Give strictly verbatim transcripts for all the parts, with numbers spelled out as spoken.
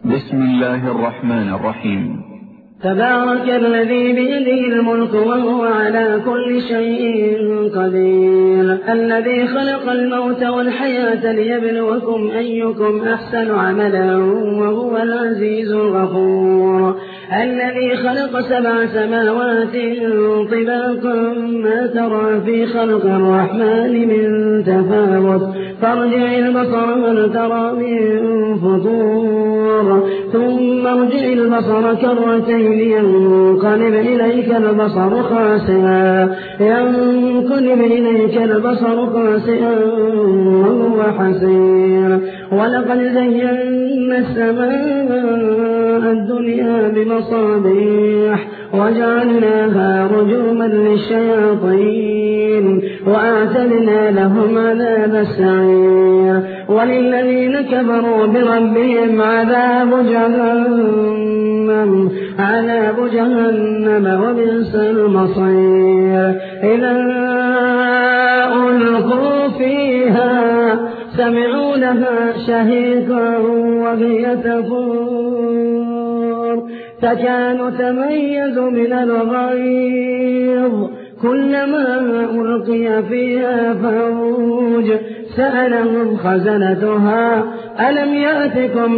بسم الله الرحمن الرحيم. تبارك الذي بيده الملك وهو على كل شيء قدير، الذي خلق الموت والحياة ليبلوكم أيكم أحسن عملا وهو العزيز الغفور، الذي خلق سبع سماوات طباقا ما ترى في خلق الرحمن من تفاوت، فارجع البصر هل ترى من فطور، ثم ارجع البصر كرتين ينقلب إليك البصر خاسئا ينقلب إليك البصر خاسئا وهو حسير. ولقد زينا السماء الدنيا بمصابيح وجعلناها رجوما للشياطين وأعتدنا لهم عذاب السعير. وللذين كفروا بربهم عذاب جهنم عذاب جهنم وبئس المصير. إذا ألقوا فيها سمعوا لها شهيقا وهي تفور تكاد تميز من الغيظ كلما ألقي فيها فوج سألهم خزنتها ألم يأتكم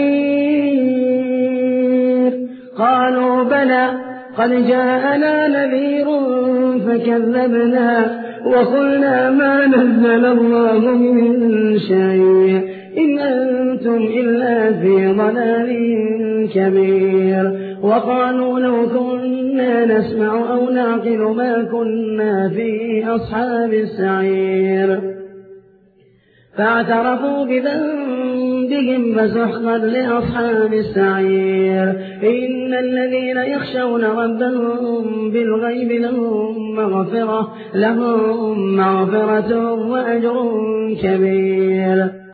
نذير قالوا بلى قد جاءنا نذير فكذبنا وقلنا ما نزل الله من شيء إن أنتم إلا في ضلال كبير. وقالوا لو كنا نسمع أو نعقل ما كنا في أصحاب السعير فاعترفوا بذنبهم فسحقا لأصحاب السعير. إن الذين يخشون ربهم بالغيب لهم مغفرة لهم مغفرة وأجر كبير.